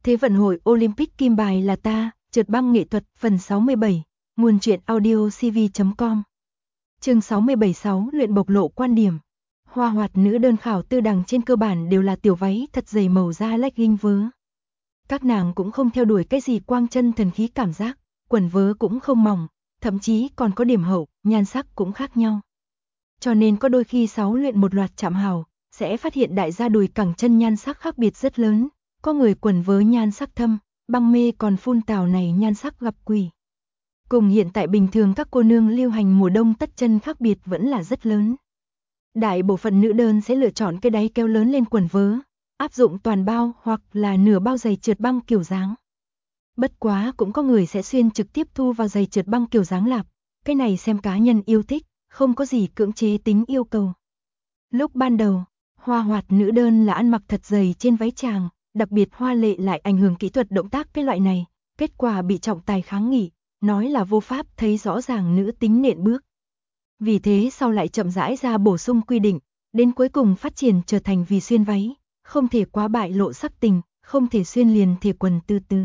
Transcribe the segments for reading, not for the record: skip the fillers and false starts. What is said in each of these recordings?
Thế vận hội Olympic kim bài là ta, trượt băng nghệ thuật phần 67, nguồn truyện audio cv.com. Chương 676 luyện bộc lộ quan điểm. Hoa hoạt nữ đơn khảo tư đẳng trên cơ bản đều là tiểu váy thật dày màu da legging vớ. Các nàng cũng không theo đuổi cái gì quang chân thần khí cảm giác, quần vớ cũng không mỏng, thậm chí còn có điểm hậu, nhan sắc cũng khác nhau. Cho nên có đôi khi sáu luyện một loạt chạm hào, sẽ phát hiện đại gia đùi cẳng chân nhan sắc khác biệt rất lớn. Có người quần vớ nhan sắc thâm, băng mê còn phun tào này nhan sắc gặp quỷ. Cùng hiện tại bình thường các cô nương lưu hành mùa đông tất chân khác biệt vẫn là rất lớn. Đại bộ phận nữ đơn sẽ lựa chọn cái đáy kéo lớn lên quần vớ, áp dụng toàn bao hoặc là nửa bao giày trượt băng kiểu dáng. Bất quá cũng có người sẽ xuyên trực tiếp thu vào giày trượt băng kiểu dáng lạp, cái này xem cá nhân yêu thích, không có gì cưỡng chế tính yêu cầu. Lúc ban đầu, hoa hoạt nữ đơn là ăn mặc thật dày trên váy tràng, đặc biệt hoa lệ lại ảnh hưởng kỹ thuật động tác cái loại này, kết quả bị trọng tài kháng nghị, nói là vô pháp thấy rõ ràng nữ tính nện bước. Vì thế sau lại chậm rãi ra bổ sung quy định, đến cuối cùng phát triển trở thành vì xuyên váy, không thể quá bại lộ sắc tình, không thể xuyên liền thể quần từ từ.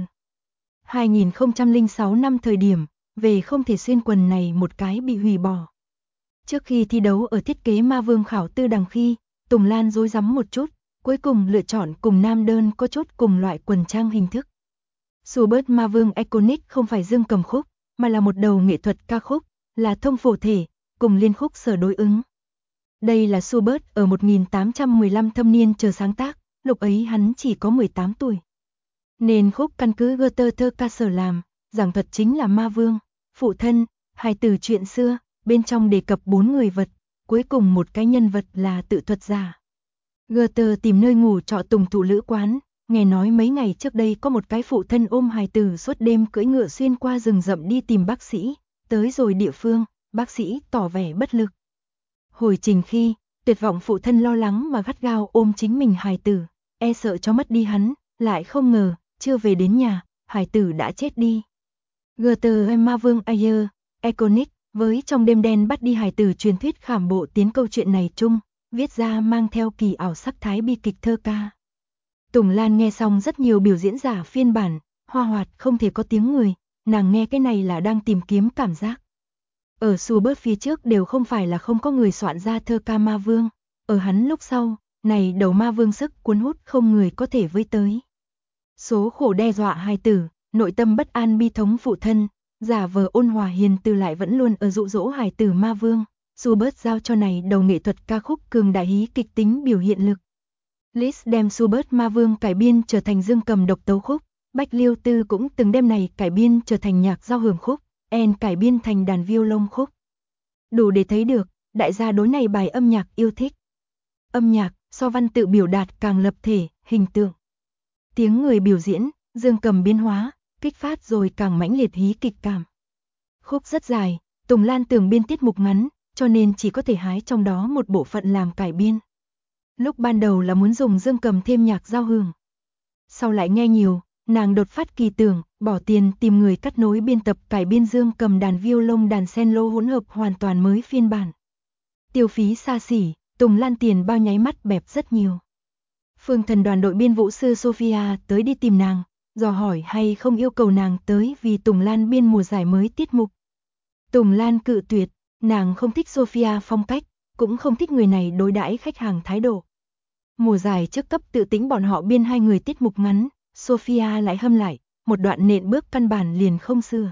2006 năm thời điểm, về không thể xuyên quần này một cái bị hủy bỏ. Trước khi thi đấu ở thiết kế ma vương khảo tư đằng khi, Tùng Lan rối rắm một chút, cuối cùng lựa chọn cùng nam đơn có chút cùng loại quần trang hình thức. Schubert ma vương Iconic không phải dương cầm khúc, mà là một đầu nghệ thuật ca khúc, là thông phổ thể, cùng liên khúc sở đối ứng. Đây là Schubert ở 1815 thâm niên chờ sáng tác, lúc ấy hắn chỉ có 18 tuổi. Nên khúc căn cứ Goethe thơ ca sở làm, giảng thuật chính là ma vương, phụ thân, hài tử chuyện xưa, bên trong đề cập 4 người vật, cuối cùng một cái nhân vật là tự thuật giả. Goethe tìm nơi ngủ trọ tùng thụ lữ quán, nghe nói mấy ngày trước đây có một cái phụ thân ôm hài tử suốt đêm cưỡi ngựa xuyên qua rừng rậm đi tìm bác sĩ, tới rồi địa phương, bác sĩ tỏ vẻ bất lực. Hồi trình khi, tuyệt vọng phụ thân lo lắng mà gắt gao ôm chính mình hài tử, e sợ cho mất đi hắn, lại không ngờ, chưa về đến nhà, hài tử đã chết đi. Goethe ma vương Ayer, Iconic, với trong đêm đen bắt đi hài tử truyền thuyết khảm bộ tiến câu chuyện này chung, viết ra mang theo kỳ ảo sắc thái bi kịch thơ ca. Tùng Lan nghe xong rất nhiều biểu diễn giả phiên bản, hoa hoạt không thể có tiếng người, nàng nghe cái này là đang tìm kiếm cảm giác. Ở Schubert phía trước đều không phải là không có người soạn ra thơ ca ma vương, ở hắn lúc sau, này đầu ma vương sức cuốn hút không người có thể với tới. Số khổ đe dọa hài tử, nội tâm bất an bi thống phụ thân, giả vờ ôn hòa hiền từ lại vẫn luôn ở dụ dỗ hài tử ma vương. Schubert giao cho này đầu nghệ thuật ca khúc cường đại hí kịch tính biểu hiện lực. Liszt đem Schubert ma vương cải biên trở thành dương cầm độc tấu khúc, Bách Liêu Tư cũng từng đem này cải biên trở thành nhạc giao hưởng khúc, En cải biên thành đàn violon khúc. Đủ để thấy được, đại gia đối này bài âm nhạc yêu thích. Âm nhạc, so văn tự biểu đạt càng lập thể, hình tượng. Tiếng người biểu diễn, dương cầm biến hóa, kích phát rồi càng mãnh liệt hí kịch cảm. Khúc rất dài, Tùng Lan tưởng biên tiết mục ngắn, cho nên chỉ có thể hái trong đó một bộ phận làm cải biên. Lúc ban đầu là muốn dùng dương cầm thêm nhạc giao hưởng. Sau lại nghe nhiều, nàng đột phát kỳ tưởng, bỏ tiền tìm người cắt nối biên tập cải biên dương cầm đàn violon đàn cello hỗn hợp hoàn toàn mới phiên bản. Tiêu phí xa xỉ, Tùng Lan tiền bao nháy mắt bẹp rất nhiều. Phương Thần đoàn đội biên vũ sư Sophia tới đi tìm nàng, dò hỏi hay không yêu cầu nàng tới vì Tùng Lan biên mùa giải mới tiết mục. Tùng Lan cự tuyệt, nàng không thích Sophia phong cách, cũng không thích người này đối đãi khách hàng thái độ. Mùa giải trước cấp tự tính bọn họ biên 2 người tiết mục ngắn, Sophia lại hâm lại, một đoạn nện bước căn bản liền không xưa.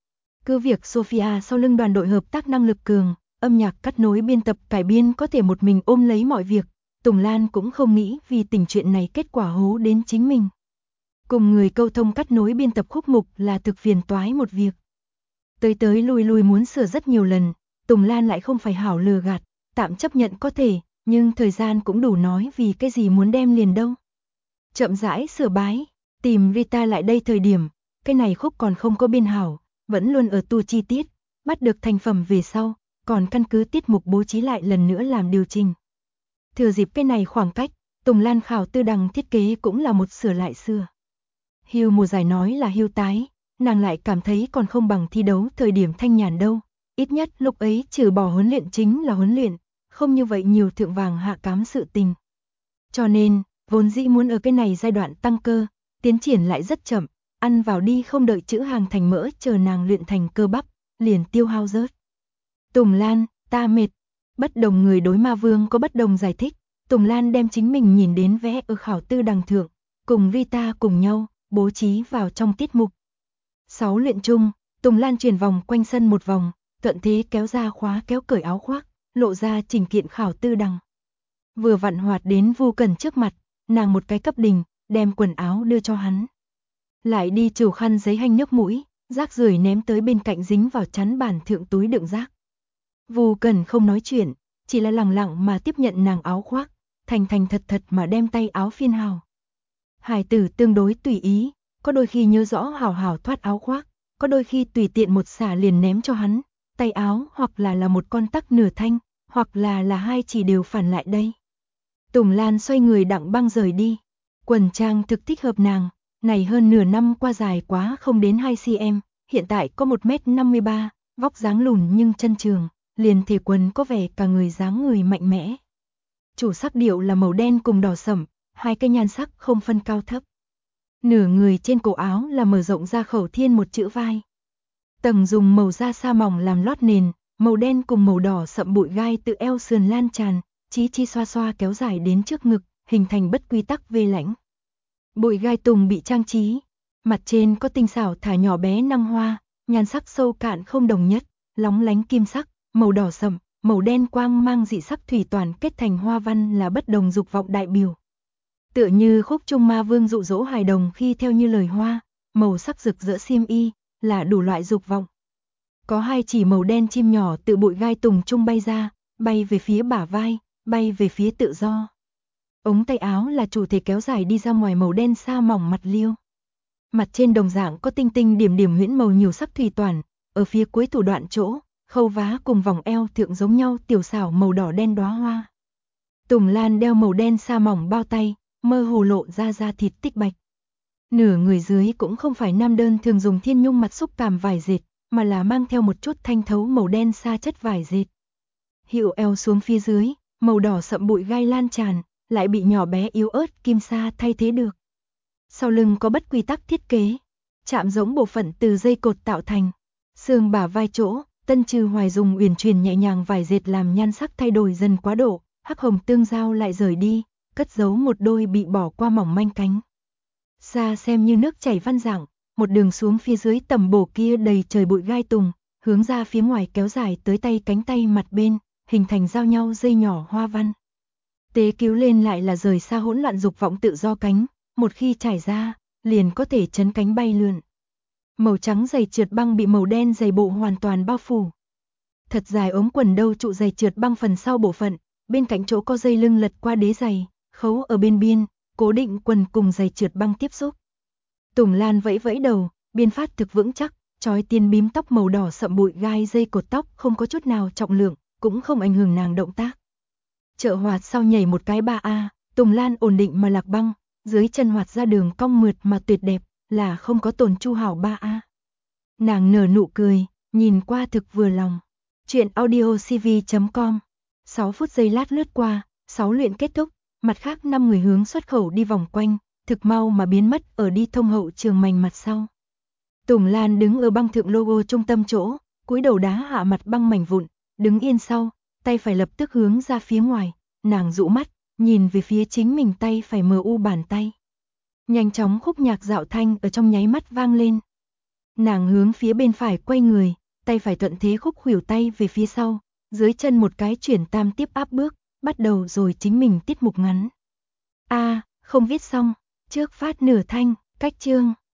Cứ việc Sophia sau lưng đoàn đội hợp tác năng lực cường, âm nhạc cắt nối biên tập cải biên có thể một mình ôm lấy mọi việc, Tùng Lan cũng không nghĩ vì tình chuyện này kết quả hố đến chính mình. Cùng người câu thông cắt nối biên tập khúc mục là thực phiền toái một việc. Tới lui muốn sửa rất nhiều lần, Tùng Lan lại không phải hảo lừa gạt, tạm chấp nhận có thể, nhưng thời gian cũng đủ nói vì cái gì muốn đem liền đâu. Chậm rãi sửa bái, tìm Rita lại đây thời điểm, cái này khúc còn không có biên hảo, vẫn luôn ở tu chi tiết, bắt được thành phẩm về sau, còn căn cứ tiết mục bố trí lại lần nữa làm điều chỉnh. Thừa dịp cái này khoảng cách, Tùng Lan khảo tư đằng thiết kế cũng là một sửa lại xưa. Hưu mùa giải nói là hưu tái, nàng lại cảm thấy còn không bằng thi đấu thời điểm thanh nhàn đâu, ít nhất lúc ấy trừ bỏ huấn luyện chính là huấn luyện, không như vậy nhiều thượng vàng hạ cám sự tình. Cho nên, vốn dĩ muốn ở cái này giai đoạn tăng cơ, tiến triển lại rất chậm, ăn vào đi không đợi chữ hàng thành mỡ chờ nàng luyện thành cơ bắp, liền tiêu hao rớt. Tùng Lan, ta mệt. Bất đồng người đối ma vương có bất đồng giải thích, Tùng Lan đem chính mình nhìn đến vẽ ở khảo tư đằng thượng, cùng Rita cùng nhau, bố trí vào trong tiết mục. 6 luyện chung, Tùng Lan chuyển vòng quanh sân một vòng, thuận thế kéo ra khóa kéo cởi áo khoác, lộ ra trình kiện khảo tư đằng. Vừa vặn hoạt đến Vu Cẩn trước mặt, nàng một cái cấp đình, đem quần áo đưa cho hắn. Lại đi trừ khăn giấy hanh nước mũi, rác rưởi ném tới bên cạnh dính vào chắn bàn thượng túi đựng rác. Vu Cẩn không nói chuyện, chỉ là lẳng lặng mà tiếp nhận nàng áo khoác, thành thành thật thật mà đem tay áo phiên hào. Hải tử tương đối tùy ý, có đôi khi nhớ rõ hào hào thoát áo khoác, có đôi khi tùy tiện một xả liền ném cho hắn, tay áo hoặc là một con tắc nửa thanh, hoặc là hai chỉ đều phản lại đây. Tùng Lan xoay người đặng băng rời đi, quần trang thực thích hợp nàng, này hơn nửa năm qua dài quá không đến 2 cm, hiện tại có 1m53, vóc dáng lùn nhưng chân trường, liền thể quần có vẻ cả người dáng người mạnh mẽ. Chủ sắc điệu là màu đen cùng đỏ sẫm, hai cái nhan sắc không phân cao thấp. Nửa người trên cổ áo là mở rộng ra khẩu thiên một chữ vai. Tầng dùng màu da sa mỏng làm lót nền, màu đen cùng màu đỏ sậm bụi gai từ eo sườn lan tràn, chí chi xoa xoa kéo dài đến trước ngực, hình thành bất quy tắc vê lãnh. Bụi gai tùng bị trang trí, mặt trên có tinh xảo thả nhỏ bé năng hoa, nhan sắc sâu cạn không đồng nhất, lóng lánh kim sắc, màu đỏ sậm, màu đen quang mang dị sắc thủy toàn kết thành hoa văn là bất đồng dục vọng đại biểu. Tựa như khúc trung ma vương dụ dỗ hài đồng khi theo như lời hoa, màu sắc rực rỡ xiêm y, là đủ loại dục vọng. Có hai chỉ màu đen chim nhỏ từ bụi gai tùng trung bay ra, bay về phía bả vai, bay về phía tự do. Ống tay áo là chủ thể kéo dài đi ra ngoài màu đen sa mỏng mặt liêu. Mặt trên đồng dạng có tinh tinh điểm điểm huyễn màu nhiều sắc thủy toàn, ở phía cuối thủ đoạn chỗ, khâu vá cùng vòng eo thượng giống nhau tiểu xảo màu đỏ đen đóa hoa. Tùng Lan đeo màu đen sa mỏng bao tay, mơ hồ lộ ra da thịt tích bạch. Nửa người dưới cũng không phải nam đơn thường dùng thiên nhung mặt xúc cảm vải dệt, mà là mang theo một chút thanh thấu màu đen sa chất vải dệt. Hiệu eo xuống phía dưới, màu đỏ sậm bụi gai lan tràn, lại bị nhỏ bé yếu ớt kim sa thay thế được. Sau lưng có bất quy tắc thiết kế, chạm giống bộ phận từ dây cột tạo thành. Xương bả vai chỗ, Tân Trừ Hoài dùng uyển chuyển nhẹ nhàng vải dệt làm nhan sắc thay đổi dần quá độ, hắc hồng tương giao lại rời đi, cất giấu một đôi bị bỏ qua mỏng manh cánh. Xa xem như nước chảy văn dạng, một đường xuống phía dưới tầm bổ kia đầy trời bụi gai tùng, hướng ra phía ngoài kéo dài tới tay cánh tay mặt bên, hình thành giao nhau dây nhỏ hoa văn. Tế cứu lên lại là rời xa hỗn loạn dục vọng tự do cánh, một khi trải ra, liền có thể chấn cánh bay lượn. Màu trắng giày trượt băng bị màu đen giày bộ hoàn toàn bao phủ. Thật dài ống quần đâu trụ giày trượt băng phần sau bộ phận, bên cạnh chỗ có dây lưng lật qua đế giày, khấu ở bên biên, cố định quần cùng giày trượt băng tiếp xúc. Tùng Lan vẫy vẫy đầu, biên phát thực vững chắc, trói tiên bím tóc màu đỏ sậm bụi gai dây cột tóc không có chút nào trọng lượng, cũng không ảnh hưởng nàng động tác. Trợ hoạt sau nhảy một cái 3A, Tùng Lan ổn định mà lạc băng, dưới chân hoạt ra đường cong mượt mà tuyệt đẹp, là không có tổn chu hảo 3A. Nàng nở nụ cười, nhìn qua thực vừa lòng. Chuyện audiocv.com 6 phút giây lát lướt qua, 6 luyện kết thúc, mặt khác 5 người hướng xuất khẩu đi vòng quanh, thực mau mà biến mất ở đi thông hậu trường mảnh mặt sau. Tùng Lan đứng ở băng thượng logo trung tâm chỗ, cúi đầu đá hạ mặt băng mảnh vụn, đứng yên sau, tay phải lập tức hướng ra phía ngoài, nàng dụ mắt, nhìn về phía chính mình tay phải mờ u bàn tay. Nhanh chóng khúc nhạc dạo thanh ở trong nháy mắt vang lên. Nàng hướng phía bên phải quay người, tay phải thuận thế khúc khuỷu tay về phía sau, dưới chân một cái chuyển tam tiếp áp bước, bắt đầu rồi chính mình tiết mục ngắn. Không viết xong, trước phát nửa thanh, cách chương.